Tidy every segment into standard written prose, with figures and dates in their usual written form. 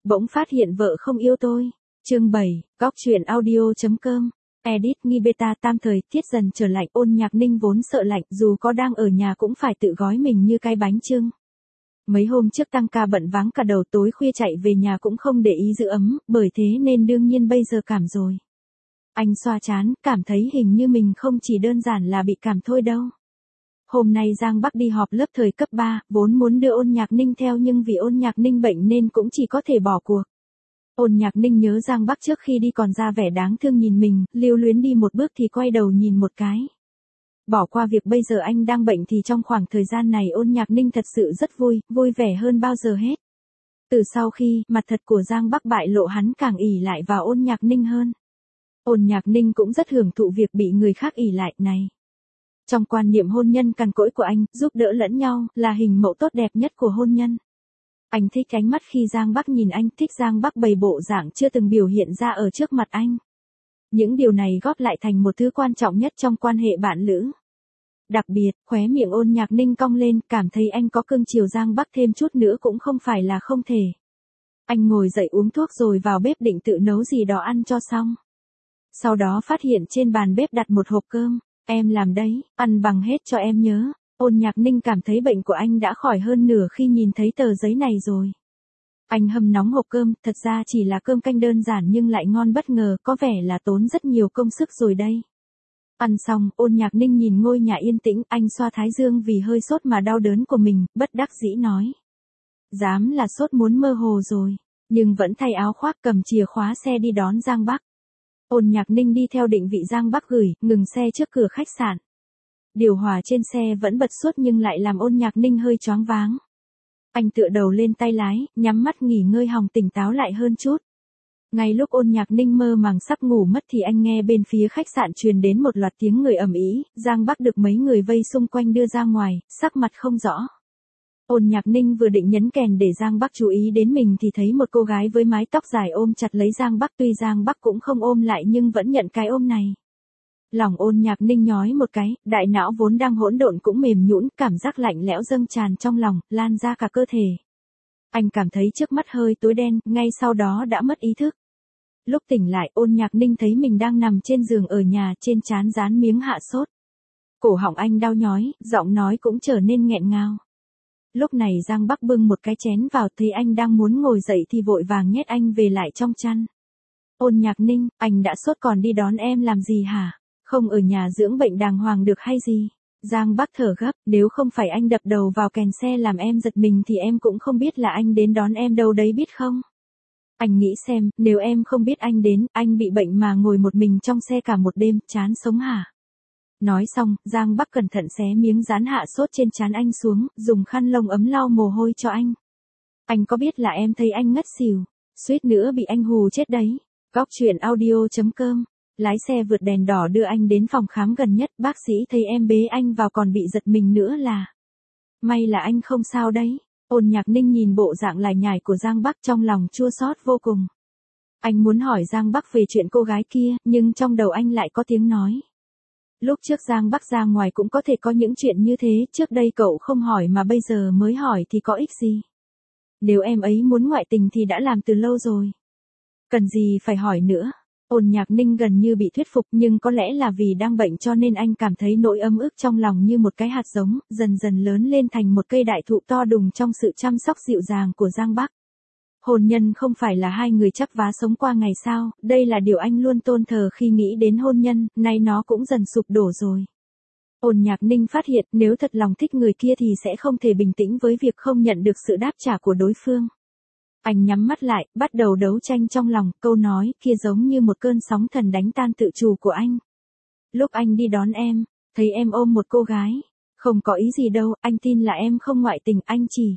Bỗng phát hiện vợ không yêu tôi. Chương 7, Góc truyện audio.com. Edit nghi beta tam thời, tiết dần trở lạnh, Ôn Nhạc Ninh vốn sợ lạnh, dù có đang ở nhà cũng phải tự gói mình như cái bánh chưng. Mấy hôm trước tăng ca bận váng cả đầu, tối khuya chạy về nhà cũng không để ý giữ ấm, bởi thế nên đương nhiên bây giờ cảm rồi. Anh xoa trán, cảm thấy hình như mình không chỉ đơn giản là bị cảm thôi đâu. Hôm nay Giang Bắc đi họp lớp thời cấp 3, vốn muốn đưa Ôn Nhạc Ninh theo nhưng vì Ôn Nhạc Ninh bệnh nên cũng chỉ có thể bỏ cuộc. Ôn Nhạc Ninh nhớ Giang Bắc trước khi đi còn ra vẻ đáng thương nhìn mình, lưu luyến đi một bước thì quay đầu nhìn một cái. Bỏ qua việc bây giờ anh đang bệnh thì trong khoảng thời gian này Ôn Nhạc Ninh thật sự rất vui vẻ hơn bao giờ hết. Từ sau khi mặt thật của Giang Bắc bại lộ hắn càng ỷ lại vào Ôn Nhạc Ninh hơn. Ôn Nhạc Ninh cũng rất hưởng thụ việc bị người khác ỷ lại này. Trong quan niệm hôn nhân cằn cỗi của anh, giúp đỡ lẫn nhau là hình mẫu tốt đẹp nhất của hôn nhân. Anh thích ánh mắt khi Giang Bắc nhìn anh, thích Giang Bắc bày bộ dạng chưa từng biểu hiện ra ở trước mặt anh. Những điều này góp lại thành một thứ quan trọng nhất trong quan hệ bạn lữ. Đặc biệt, khóe miệng Ôn Nhạc Ninh cong lên, cảm thấy anh có cưng chiều Giang Bắc thêm chút nữa cũng không phải là không thể. Anh ngồi dậy uống thuốc rồi vào bếp định tự nấu gì đó ăn cho xong. Sau đó phát hiện trên bàn bếp đặt một hộp cơm. Em làm đấy, ăn bằng hết cho em nhớ. Ôn Nhạc Ninh cảm thấy bệnh của anh đã khỏi hơn nửa khi nhìn thấy tờ giấy này rồi. Anh hâm nóng hộp cơm, thật ra chỉ là cơm canh đơn giản nhưng lại ngon bất ngờ, có vẻ là tốn rất nhiều công sức rồi đây. Ăn xong, Ôn Nhạc Ninh nhìn ngôi nhà yên tĩnh, anh xoa thái dương vì hơi sốt mà đau đớn của mình, bất đắc dĩ nói. Dám là sốt muốn mơ hồ rồi, nhưng vẫn thay áo khoác cầm chìa khóa xe đi đón Giang Bắc. Ôn Nhạc Ninh đi theo định vị Giang Bắc gửi, ngừng xe trước cửa khách sạn. Điều hòa trên xe vẫn bật suốt nhưng lại làm Ôn Nhạc Ninh hơi choáng váng. Anh tựa đầu lên tay lái, nhắm mắt nghỉ ngơi hòng tỉnh táo lại hơn chút. Ngay lúc Ôn Nhạc Ninh mơ màng sắp ngủ mất thì anh nghe bên phía khách sạn truyền đến một loạt tiếng người ầm ĩ, Giang Bắc được mấy người vây xung quanh đưa ra ngoài, sắc mặt không rõ. Ôn Nhạc Ninh vừa định nhấn kèn để Giang Bắc chú ý đến mình thì thấy một cô gái với mái tóc dài ôm chặt lấy Giang Bắc, tuy Giang Bắc cũng không ôm lại nhưng vẫn nhận cái ôm này. Lòng Ôn Nhạc Ninh nhói một cái, đại não vốn đang hỗn độn cũng mềm nhũn, cảm giác lạnh lẽo dâng tràn trong lòng, lan ra cả cơ thể. Anh cảm thấy trước mắt hơi tối đen, ngay sau đó đã mất ý thức. Lúc tỉnh lại, Ôn Nhạc Ninh thấy mình đang nằm trên giường ở nhà, trên trán dán miếng hạ sốt. Cổ họng anh đau nhói, giọng nói cũng trở nên nghẹn ngào. Lúc này Giang Bắc bưng một cái chén vào, thấy anh đang muốn ngồi dậy thì vội vàng nhét anh về lại trong chăn. Ôn Nhạc Ninh, anh đã sốt còn đi đón em làm gì hả? Không ở nhà dưỡng bệnh đàng hoàng được hay gì? Giang Bắc thở gấp, nếu không phải anh đập đầu vào kèn xe làm em giật mình thì em cũng không biết là anh đến đón em đâu đấy biết không? Anh nghĩ xem, nếu em không biết anh đến, anh bị bệnh mà ngồi một mình trong xe cả một đêm, chán sống hả? Nói xong, Giang Bắc cẩn thận xé miếng dán hạ sốt trên trán anh xuống, dùng khăn lông ấm lau mồ hôi cho anh. Anh có biết là em thấy anh ngất xỉu, suýt nữa bị anh hù chết đấy. Góc truyện audio.com. Lái xe vượt đèn đỏ đưa anh đến phòng khám gần nhất, bác sĩ thấy em bế anh vào còn bị giật mình nữa là. May là anh không sao đấy. Ôn Nhạc Ninh nhìn bộ dạng lải nhải của Giang Bắc trong lòng chua xót vô cùng. Anh muốn hỏi Giang Bắc về chuyện cô gái kia, nhưng trong đầu anh lại có tiếng nói. Lúc trước Giang Bắc ra ngoài cũng có thể có những chuyện như thế, trước đây cậu không hỏi mà bây giờ mới hỏi thì có ích gì. Nếu em ấy muốn ngoại tình thì đã làm từ lâu rồi. Cần gì phải hỏi nữa. Ôn Nhạc Ninh gần như bị thuyết phục nhưng có lẽ là vì đang bệnh cho nên anh cảm thấy nỗi ấm ức trong lòng như một cái hạt giống, dần dần lớn lên thành một cây đại thụ to đùng trong sự chăm sóc dịu dàng của Giang Bắc. Hôn nhân không phải là hai người chắp vá sống qua ngày sao, đây là điều anh luôn tôn thờ khi nghĩ đến hôn nhân, nay nó cũng dần sụp đổ rồi. Ôn Nhạc Ninh phát hiện nếu thật lòng thích người kia thì sẽ không thể bình tĩnh với việc không nhận được sự đáp trả của đối phương. Anh nhắm mắt lại, bắt đầu đấu tranh trong lòng, câu nói kia giống như một cơn sóng thần đánh tan tự chủ của anh. Lúc anh đi đón em, thấy em ôm một cô gái. Không có ý gì đâu, anh tin là em không ngoại tình, anh chỉ.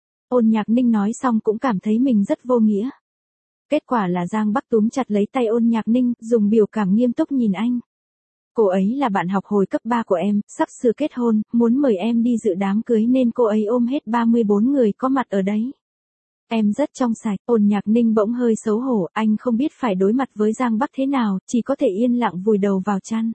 Ôn Nhạc Ninh nói xong cũng cảm thấy mình rất vô nghĩa. Kết quả là Giang Bắc túm chặt lấy tay Ôn Nhạc Ninh, dùng biểu cảm nghiêm túc nhìn anh. Cô ấy là bạn học hồi cấp 3 của em, sắp sửa kết hôn, muốn mời em đi dự đám cưới nên cô ấy ôm hết 34 người có mặt ở đấy. Em rất trong sạch. Ôn Nhạc Ninh bỗng hơi xấu hổ, anh không biết phải đối mặt với Giang Bắc thế nào, chỉ có thể yên lặng vùi đầu vào chăn.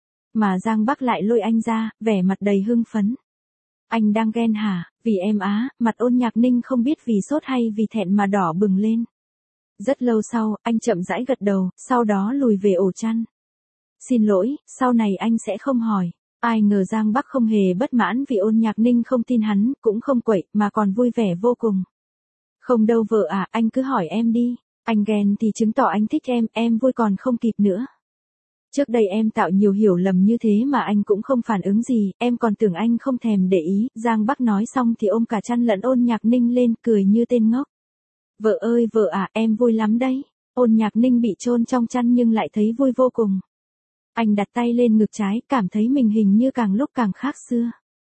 Mà Giang Bắc lại lôi anh ra, vẻ mặt đầy hưng phấn. Anh đang ghen hả? Vì em á, mặt Ôn Nhạc Ninh không biết vì sốt hay vì thẹn mà đỏ bừng lên. Rất lâu sau, anh chậm rãi gật đầu, sau đó lùi về ổ chăn. Xin lỗi, sau này anh sẽ không hỏi. Ai ngờ Giang Bắc không hề bất mãn vì Ôn Nhạc Ninh không tin hắn, cũng không quậy, mà còn vui vẻ vô cùng. Không đâu vợ à, anh cứ hỏi em đi. Anh ghen thì chứng tỏ anh thích em vui còn không kịp nữa. Trước đây em tạo nhiều hiểu lầm như thế mà anh cũng không phản ứng gì, em còn tưởng anh không thèm để ý. Giang Bắc nói xong thì ôm cả chăn lẫn Ôn Nhạc Ninh lên, cười như tên ngốc. Vợ ơi vợ à, em vui lắm đấy. Ôn Nhạc Ninh bị chôn trong chăn nhưng lại thấy vui vô cùng. Anh đặt tay lên ngực trái, cảm thấy mình hình như càng lúc càng khác xưa.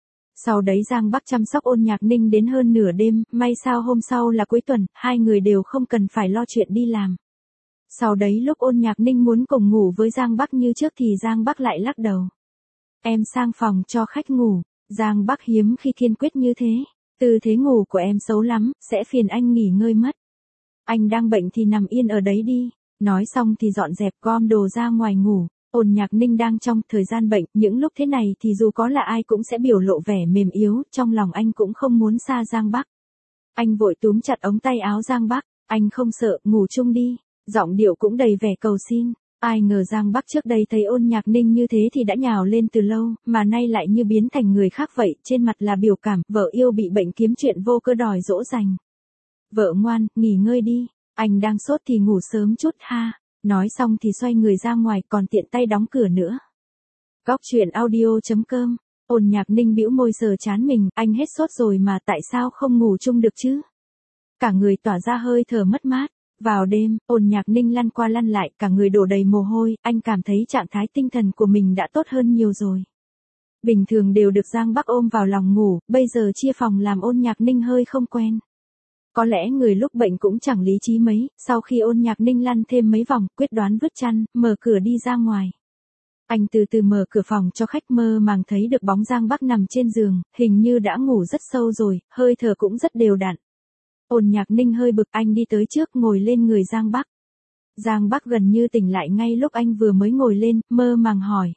Sau đấy Giang Bắc chăm sóc Ôn Nhạc Ninh đến hơn nửa đêm, may sao hôm sau là cuối tuần, hai người đều không cần phải lo chuyện đi làm. Sau đấy lúc Ôn Nhạc Ninh muốn cùng ngủ với Giang Bắc như trước thì Giang Bắc lại lắc đầu. Em sang phòng cho khách ngủ. Giang Bắc hiếm khi kiên quyết như thế. Tư thế ngủ của em xấu lắm, sẽ phiền anh nghỉ ngơi mất. Anh đang bệnh thì nằm yên ở đấy đi. Nói xong thì dọn dẹp gom đồ ra ngoài ngủ. Ôn Nhạc Ninh đang trong thời gian bệnh, những lúc thế này thì dù có là ai cũng sẽ biểu lộ vẻ mềm yếu, trong lòng anh cũng không muốn xa Giang Bắc. Anh vội túm chặt ống tay áo Giang Bắc, anh không sợ, ngủ chung đi. Giọng điệu cũng đầy vẻ cầu xin. Ai ngờ Giang Bắc trước đây thấy Ôn Nhạc Ninh như thế thì đã nhào lên từ lâu, mà nay lại như biến thành người khác vậy, trên mặt là biểu cảm, vợ yêu bị bệnh kiếm chuyện vô cơ đòi dỗ dành. Vợ ngoan, nghỉ ngơi đi, anh đang sốt thì ngủ sớm chút ha. Nói xong thì xoay người ra ngoài còn tiện tay đóng cửa nữa. Góc truyện audio.com. Ôn Nhạc Ninh bĩu môi sờ chán mình, anh hết sốt rồi mà tại sao không ngủ chung được chứ? Cả người tỏa ra hơi thở mất mát. Vào đêm, Ôn Nhạc Ninh lăn qua lăn lại, cả người đổ đầy mồ hôi, anh cảm thấy trạng thái tinh thần của mình đã tốt hơn nhiều rồi. Bình thường đều được Giang Bắc ôm vào lòng ngủ, bây giờ chia phòng làm Ôn Nhạc Ninh hơi không quen. Có lẽ người lúc bệnh cũng chẳng lý trí mấy, sau khi Ôn Nhạc Ninh lăn thêm mấy vòng, quyết đoán vứt chăn, mở cửa đi ra ngoài. Anh từ từ mở cửa phòng cho khách, mơ màng thấy được bóng Giang Bắc nằm trên giường, hình như đã ngủ rất sâu rồi, hơi thở cũng rất đều đặn. Ôn Nhạc Ninh hơi bực, anh đi tới trước ngồi lên người Giang Bắc. Giang Bắc gần như tỉnh lại ngay lúc anh vừa mới ngồi lên, mơ màng hỏi.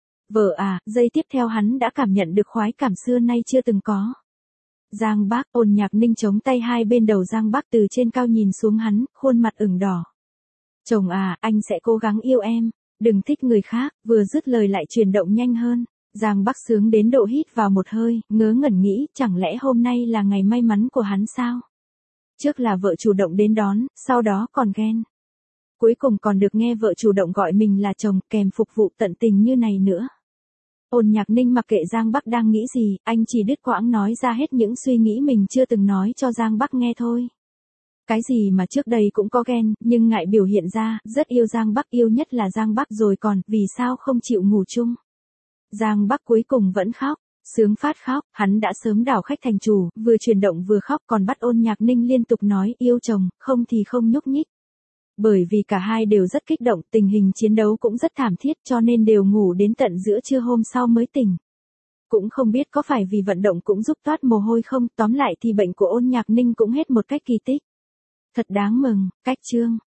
Vợ à, giây tiếp theo hắn đã cảm nhận được khoái cảm xưa nay chưa từng có. Giang Bắc, Ôn Nhạc Ninh chống tay hai bên đầu Giang Bắc từ trên cao nhìn xuống hắn, khuôn mặt ửng đỏ. Chồng à, anh sẽ cố gắng yêu em, đừng thích người khác, vừa dứt lời lại chuyển động nhanh hơn. Giang Bắc sướng đến độ hít vào một hơi, ngớ ngẩn nghĩ, chẳng lẽ hôm nay là ngày may mắn của hắn sao? Trước là vợ chủ động đến đón, sau đó còn ghen. Cuối cùng còn được nghe vợ chủ động gọi mình là chồng, kèm phục vụ tận tình như này nữa. Ôn Nhạc Ninh mặc kệ Giang Bắc đang nghĩ gì, anh chỉ đứt quãng nói ra hết những suy nghĩ mình chưa từng nói cho Giang Bắc nghe thôi. Cái gì mà trước đây cũng có ghen, nhưng ngại biểu hiện ra, rất yêu Giang Bắc, yêu nhất là Giang Bắc rồi còn, vì sao không chịu ngủ chung. Giang Bắc cuối cùng vẫn khóc, sướng phát khóc, hắn đã sớm đảo khách thành chủ, vừa chuyển động vừa khóc còn bắt Ôn Nhạc Ninh liên tục nói yêu chồng, không thì không nhúc nhích. Bởi vì cả hai đều rất kích động, tình hình chiến đấu cũng rất thảm thiết cho nên đều ngủ đến tận giữa trưa hôm sau mới tỉnh. Cũng không biết có phải vì vận động cũng giúp toát mồ hôi không, tóm lại thì bệnh của Ôn Nhạc Ninh cũng hết một cách kỳ tích. Thật đáng mừng, cách chương.